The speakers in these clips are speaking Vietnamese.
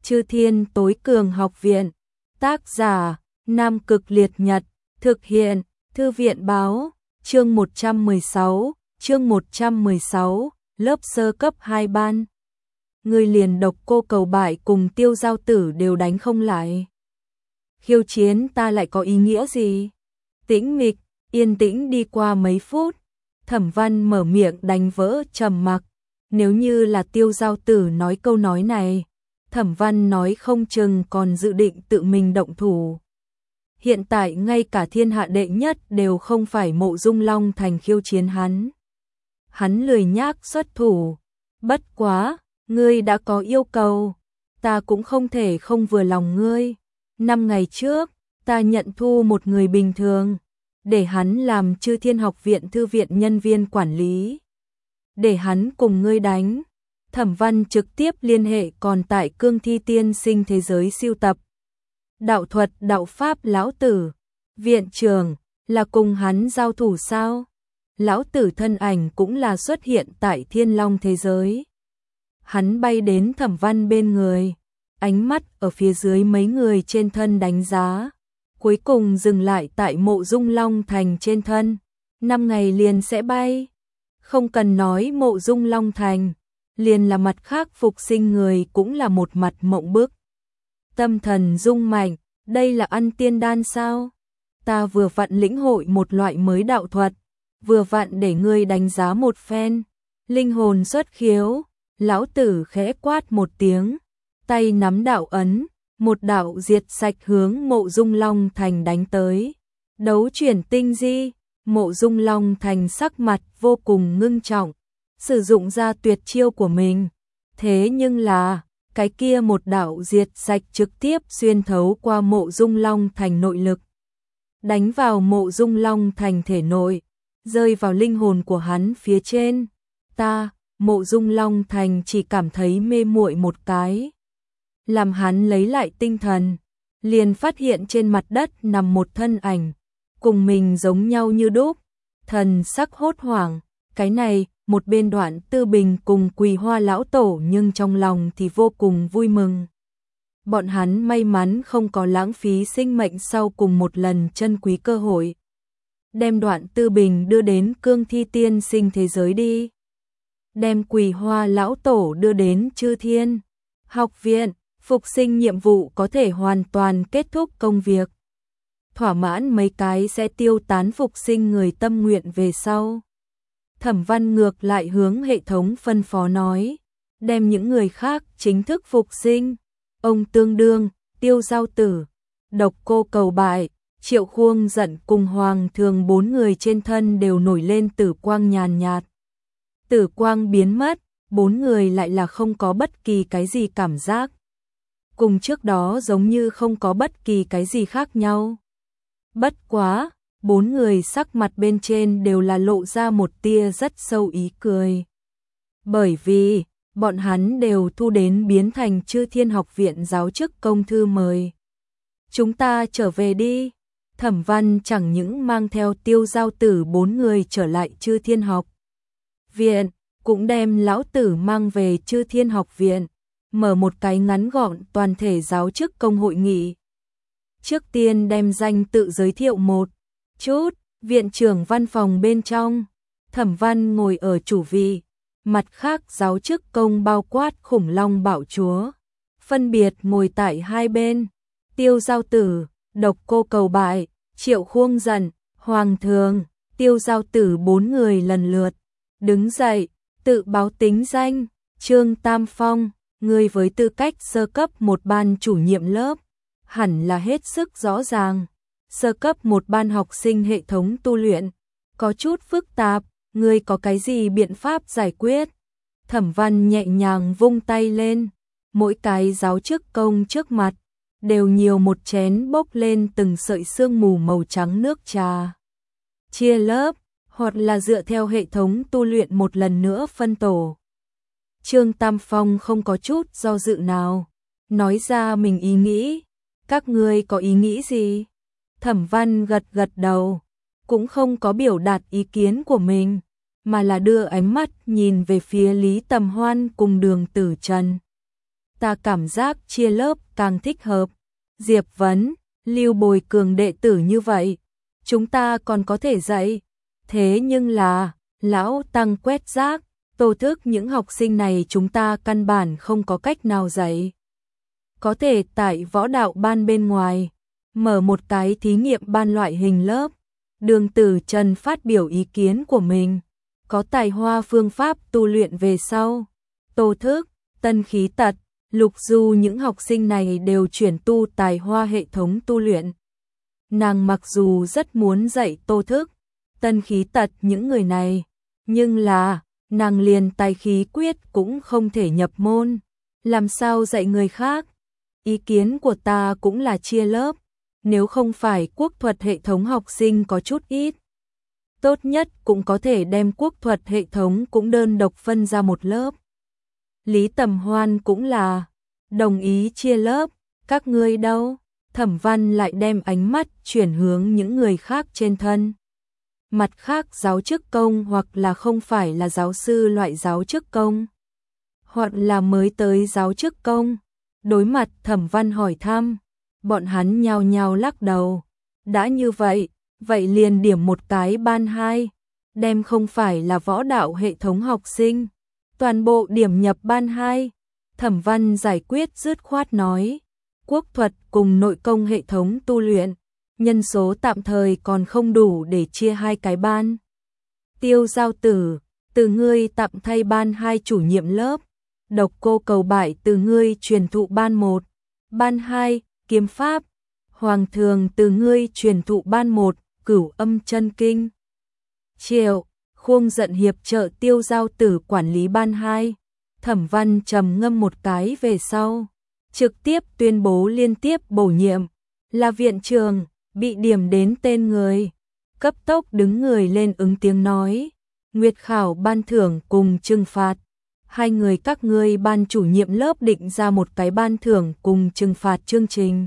Chư Thiên Tối Cường Học Viện. Tác giả: Nam Cực Liệt Nhật. Thực hiện: Thư viện báo. Chương 116, lớp sơ cấp 2 ban. Người liền Độc Cô Cầu Bại cùng Tiêu Giao Tử đều đánh không lại. Khiêu chiến ta lại có ý nghĩa gì? Tĩnh mịch, yên tĩnh đi qua mấy phút, Thẩm Văn mở miệng đánh vỡ trầm mặc. Nếu như là Tiêu Giao Tử nói câu nói này, Thẩm Văn nói không chừng còn dự định tự mình động thủ. Hiện tại ngay cả thiên hạ đệ nhất đều không phải Mộ Dung Long Thành khiêu chiến hắn. Hắn lười nhác xuất thủ. Bất quá, ngươi đã có yêu cầu, ta cũng không thể không vừa lòng ngươi. 5 ngày trước, ta nhận thu một người bình thường, để hắn làm Chư Thiên Học Viện thư viện nhân viên quản lý. Để hắn cùng ngươi đánh. Thẩm Văn trực tiếp liên hệ còn tại Cương Thi Tiên Sinh thế giới siêu tập đạo thuật đạo pháp lão tử. Viện trưởng là cùng hắn giao thủ sao? Lão tử thân ảnh cũng là xuất hiện tại Thiên Long thế giới. Hắn bay đến Thẩm Văn bên người, ánh mắt ở phía dưới mấy người trên thân đánh giá, cuối cùng dừng lại tại Mộ Dung Long Thành trên thân. 5 ngày liền sẽ bay. Không cần nói Mộ Dung Long Thành, liền là mặt khác phục sinh người cũng là một mặt mộng bức. Tâm thần rung mạnh, đây là ăn tiên đan sao? Ta vừa vặn lĩnh hội một loại mới đạo thuật, vừa vặn để ngươi đánh giá một phen. Linh hồn xuất khiếu, lão tử khẽ quát một tiếng, tay nắm đạo ấn, một đạo diệt sạch hướng Mộ Dung Long Thành đánh tới. Đấu chuyển tinh di, Mộ Dung Long Thành sắc mặt vô cùng ngưng trọng, sử dụng ra tuyệt chiêu của mình. Thế nhưng là, cái kia một đạo diệt sạch trực tiếp xuyên thấu qua Mộ Dung Long Thành nội lực, đánh vào Mộ Dung Long Thành thể nội, rơi vào linh hồn của hắn phía trên. Mộ Dung Long Thành chỉ cảm thấy mê muội một cái. Làm hắn lấy lại tinh thần, liền phát hiện trên mặt đất nằm một thân ảnh, cùng mình giống nhau như đúc, thần sắc hốt hoảng. Cái này, một bên Đoạn Tư Bình cùng Quỳ Hoa lão tổ nhưng trong lòng thì vô cùng vui mừng. Bọn hắn may mắn không có lãng phí sinh mệnh sau cùng một lần chân quý cơ hội. Đem Đoạn Tư Bình đưa đến Cương Thi Tiên Sinh thế giới đi. Đem Quỳ Hoa lão tổ đưa đến Chư Thiên Học Viện, phục sinh nhiệm vụ có thể hoàn toàn kết thúc công việc. Thỏa mãn mấy cái sẽ tiêu tán phục sinh người tâm nguyện về sau. Thẩm Văn ngược lại hướng hệ thống phân phó nói, đem những người khác chính thức phục sinh. Ông Tương Đương, Tiêu Giao Tử, Độc Cô Cầu Bại, Triệu Khuông Giận cùng Hoàng Thường 4 người trên thân đều nổi lên tử quang nhàn nhạt. Tử quang biến mất, 4 người lại là không có bất kỳ cái gì cảm giác. Cùng trước đó giống như không có bất kỳ cái gì khác nhau. Bất quá, 4 người sắc mặt bên trên đều là lộ ra một tia rất sâu ý cười. Bởi vì, bọn hắn đều thu đến biến thành Chư Thiên Học Viện giáo chức công thư mời. Chúng ta trở về đi. Thẩm Văn chẳng những mang theo Tiêu Giao Tử 4 người trở lại Chư Thiên Học Viện, cũng đem lão tử mang về Chư Thiên Học Viện, mở một cái ngắn gọn toàn thể giáo chức công hội nghị. Trước tiên đem danh tự giới thiệu một chút. Viện trưởng văn phòng bên trong, Thẩm Văn ngồi ở chủ vị, mặt khác giáo chức công bao quát Khủng Long Bảo Chúa, phân biệt ngồi tại hai bên. Tiêu Giao Tử, Độc Cô Cầu Bại, Triệu Khuông Giận, Hoàng Thường. Tiêu Giao Tử 4 người lần lượt đứng dậy, tự báo tính danh. Trương Tam Phong, người với tư cách sơ cấp một ban chủ nhiệm lớp, hẳn là hết sức rõ ràng. Sơ cấp một ban học sinh hệ thống tu luyện có chút phức tạp, ngươi có cái gì biện pháp giải quyết? Thẩm Văn nhẹ nhàng vung tay lên, mỗi cái giáo chức công trước mặt đều nhiều một chén bốc lên từng sợi sương mù màu trắng nước trà. Chia lớp, hoặc là dựa theo hệ thống tu luyện một lần nữa phân tổ. Trương Tam Phong không có chút do dự nào, nói ra mình ý nghĩ. Các ngươi có ý nghĩ gì? Thẩm Văn gật gật đầu, cũng không có biểu đạt ý kiến của mình, mà là đưa ánh mắt nhìn về phía Lý Tầm Hoan cùng Đường Tử Trần. ta cảm giác chia lớp càng thích hợp. Diệp Vấn, Lưu Bồi Cường đệ tử như vậy, chúng ta còn có thể dạy. Thế nhưng là, lão tăng quét rác, Tô Thức những học sinh này chúng ta căn bản không có cách nào dạy. Có thể tại võ đạo ban bên ngoài, mở một cái thí nghiệm ban loại hình lớp. Đường Tử Trần phát biểu ý kiến của mình, có tài hoa phương pháp tu luyện về sau. Tô Thức, Tân Khí Tật, Lục Du những học sinh này đều chuyển tu tài hoa hệ thống tu luyện. Nàng mặc dù rất muốn dạy Tô Thức, Tân Khí Tật những người này, nhưng là, nàng liền tài khí quyết cũng không thể nhập môn, làm sao dạy người khác. Ý kiến của ta cũng là chia lớp, nếu không phải quốc thuật hệ thống học sinh có chút ít. Tốt nhất cũng có thể đem quốc thuật hệ thống cũng đơn độc phân ra một lớp. Lý Tầm Hoan cũng là đồng ý chia lớp, các ngươi đâu? Thẩm Văn lại đem ánh mắt chuyển hướng những người khác trên thân. Mặt khác giáo chức công hoặc là không phải là giáo sư loại giáo chức công, hoặc là mới tới giáo chức công. Đối mặt Thẩm Văn hỏi thăm, bọn hắn nhao nhao lắc đầu. Đã như vậy, vậy liền điểm một cái ban 2, đem không phải là võ đạo hệ thống học sinh, toàn bộ điểm nhập ban 2. Thẩm Văn giải quyết dứt khoát nói, quốc thuật cùng nội công hệ thống tu luyện, nhân số tạm thời còn không đủ để chia 2 cái ban. Tiêu Giao Tử, từ ngươi tạm thay ban 2 chủ nhiệm lớp. Độc Cô Cầu Bại từ ngươi truyền thụ ban 1, ban 2, kiếm pháp. Hoàng Thường từ ngươi truyền thụ ban 1, Cửu Âm Chân Kinh. Triệu, Khung giận hiệp trợ Tiêu Giao Tử quản lý ban 2. Thẩm Văn trầm ngâm một cái về sau, trực tiếp tuyên bố liên tiếp bổ nhiệm, là viện trường, bị điểm đến tên người. Cấp tốc đứng người lên ứng tiếng nói, Nguyệt khảo ban thưởng cùng trừng phạt. 2 người các ngươi ban chủ nhiệm lớp định ra một cái ban thưởng cùng trừng phạt chương trình.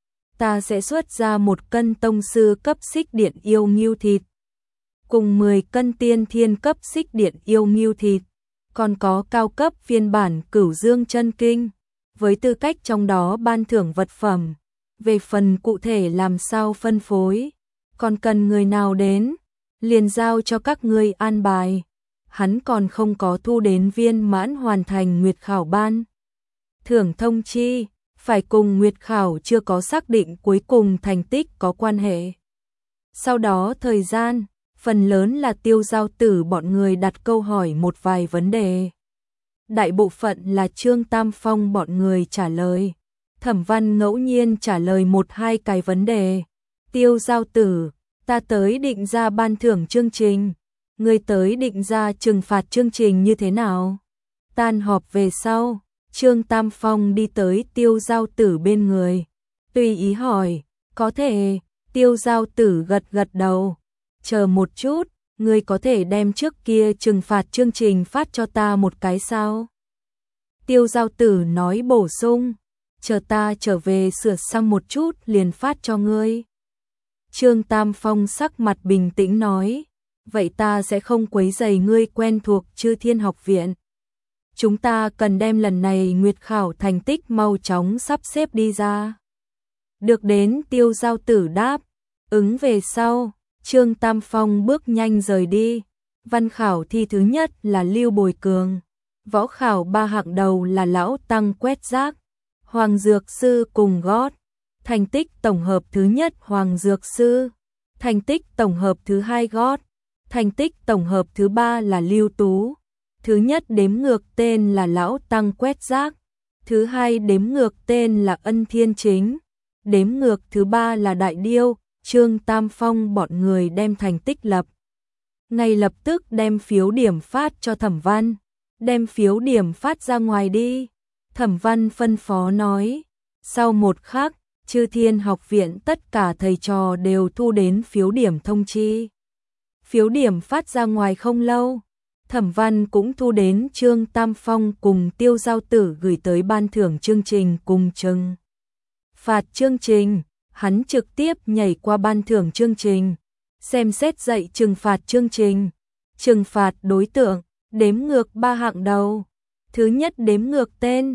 Ta sẽ xuất ra 1 cân tông sư cấp xích điện yêu ngưu thịt, cùng 10 cân tiên thiên cấp xích điện yêu ngưu thịt, còn có cao cấp phiên bản Cửu Dương Chân Kinh, với tư cách trong đó ban thưởng vật phẩm. Về phần cụ thể làm sao phân phối, còn cần người nào đến, liền giao cho các ngươi an bài. Hắn còn không có thu đến viên mãn hoàn thành Nguyệt khảo ban thưởng thông chi, phải cùng Nguyệt khảo chưa có xác định cuối cùng thành tích có quan hệ. Sau đó thời gian, phần lớn là Tiêu Giao Tử bọn người đặt câu hỏi một vài vấn đề. Đại bộ phận là Trương Tam Phong bọn người trả lời. Thẩm Văn ngẫu nhiên trả lời 1-2 cái vấn đề. Tiêu Giao Tử, ta tới định ra ban thưởng chương trình. Người tới định ra trừng phạt chương trình như thế nào? Tan họp về sau, Trương Tam Phong đi tới Tiêu Giao Tử bên người. Tùy ý hỏi, có thể, Tiêu Giao Tử gật gật đầu. Chờ một chút, ngươi có thể đem trước kia trừng phạt chương trình phát cho ta một cái sao? Tiêu Giao Tử nói bổ sung, chờ ta trở về sửa sang một chút liền phát cho ngươi. Trương Tam Phong sắc mặt bình tĩnh nói, vậy ta sẽ không quấy rầy ngươi quen thuộc Chư Thiên Học Viện. Chúng ta cần đem lần này Nguyệt khảo thành tích mau chóng sắp xếp đi ra. Được đến Tiêu Giao Tử đáp, ứng về sau, Trương Tam Phong bước nhanh rời đi. Văn khảo thi thứ nhất là Lưu Bồi Cường, võ khảo 3 hạng đầu là Lão Tăng quét rác, Hoàng Dược Sư cùng gót. Thành tích tổng hợp thứ nhất Hoàng Dược Sư, thành tích tổng hợp thứ 2 gót, thành tích tổng hợp thứ 3 là Lưu Tú. Thứ nhất đếm ngược tên là Lão Tăng quét rác, thứ 2 đếm ngược tên là Ân Thiên Chính, đếm ngược thứ 3 là Đại Điêu. Trương Tam Phong bọn người đem thành tích lập, ngay lập tức đem phiếu điểm phát cho Thẩm Văn, đem phiếu điểm phát ra ngoài đi. Thẩm Văn phân phó nói, sau một khắc, Chư Thiên Học Viện tất cả thầy trò đều thu đến phiếu điểm thông chi. Phiếu điểm phát ra ngoài không lâu, Thẩm Văn cũng thu đến Trương Tam Phong cùng Tiêu Giao Tử gửi tới ban thưởng chương trình cùng trừng phạt chương trình. Hắn trực tiếp nhảy qua ban thưởng chương trình, xem xét dạy trừng phạt chương trình. Trừng phạt đối tượng, đếm ngược 3 hạng đầu. Thứ nhất đếm ngược tên,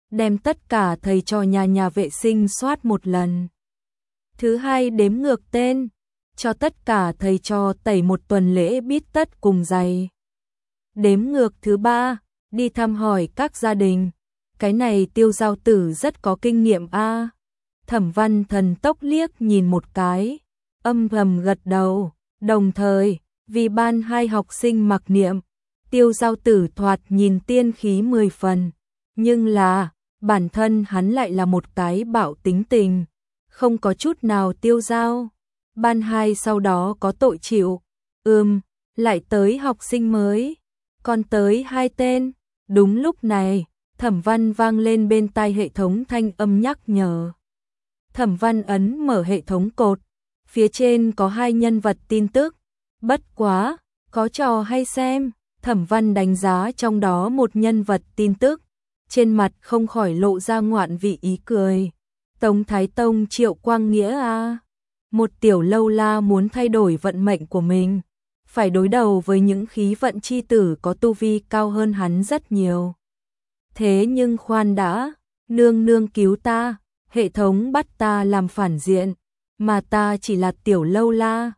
đem tất cả thầy trò nhà vệ sinh soát một lần. Thứ hai đếm ngược tên, cho tất cả thầy trò tẩy một tuần lễ bít tất cùng giày. Đếm ngược thứ ba, đi thăm hỏi các gia đình. Cái này Tiêu Giao Tử rất có kinh nghiệm a. Thẩm Văn thần tốc liếc nhìn một cái, âm thầm gật đầu, đồng thời, vì ban hai học sinh mặc niệm, Tiêu Giao Tử thoạt nhìn tiên khí 10 phần, nhưng là, bản thân hắn lại là một cái bạo tính tình, không có chút nào tiêu dao. Ban hai sau đó có tội chịu, lại tới học sinh mới, còn tới 2 tên. Đúng lúc này, Thẩm Văn vang lên bên tai hệ thống thanh âm nhắc nhở. Thẩm Văn ấn mở hệ thống cột, phía trên có 2 nhân vật tin tức, bất quá, có trò hay xem. Thẩm Văn đánh giá trong đó một nhân vật tin tức, trên mặt không khỏi lộ ra ngoạn vị ý cười. Tống Thái Tông Triệu Quang Nghĩa a, một tiểu lâu la muốn thay đổi vận mệnh của mình, phải đối đầu với những khí vận chi tử có tu vi cao hơn hắn rất nhiều. Thế nhưng khoan đã, nương nương cứu ta, hệ thống bắt ta làm phản diện, mà ta chỉ là tiểu lâu la,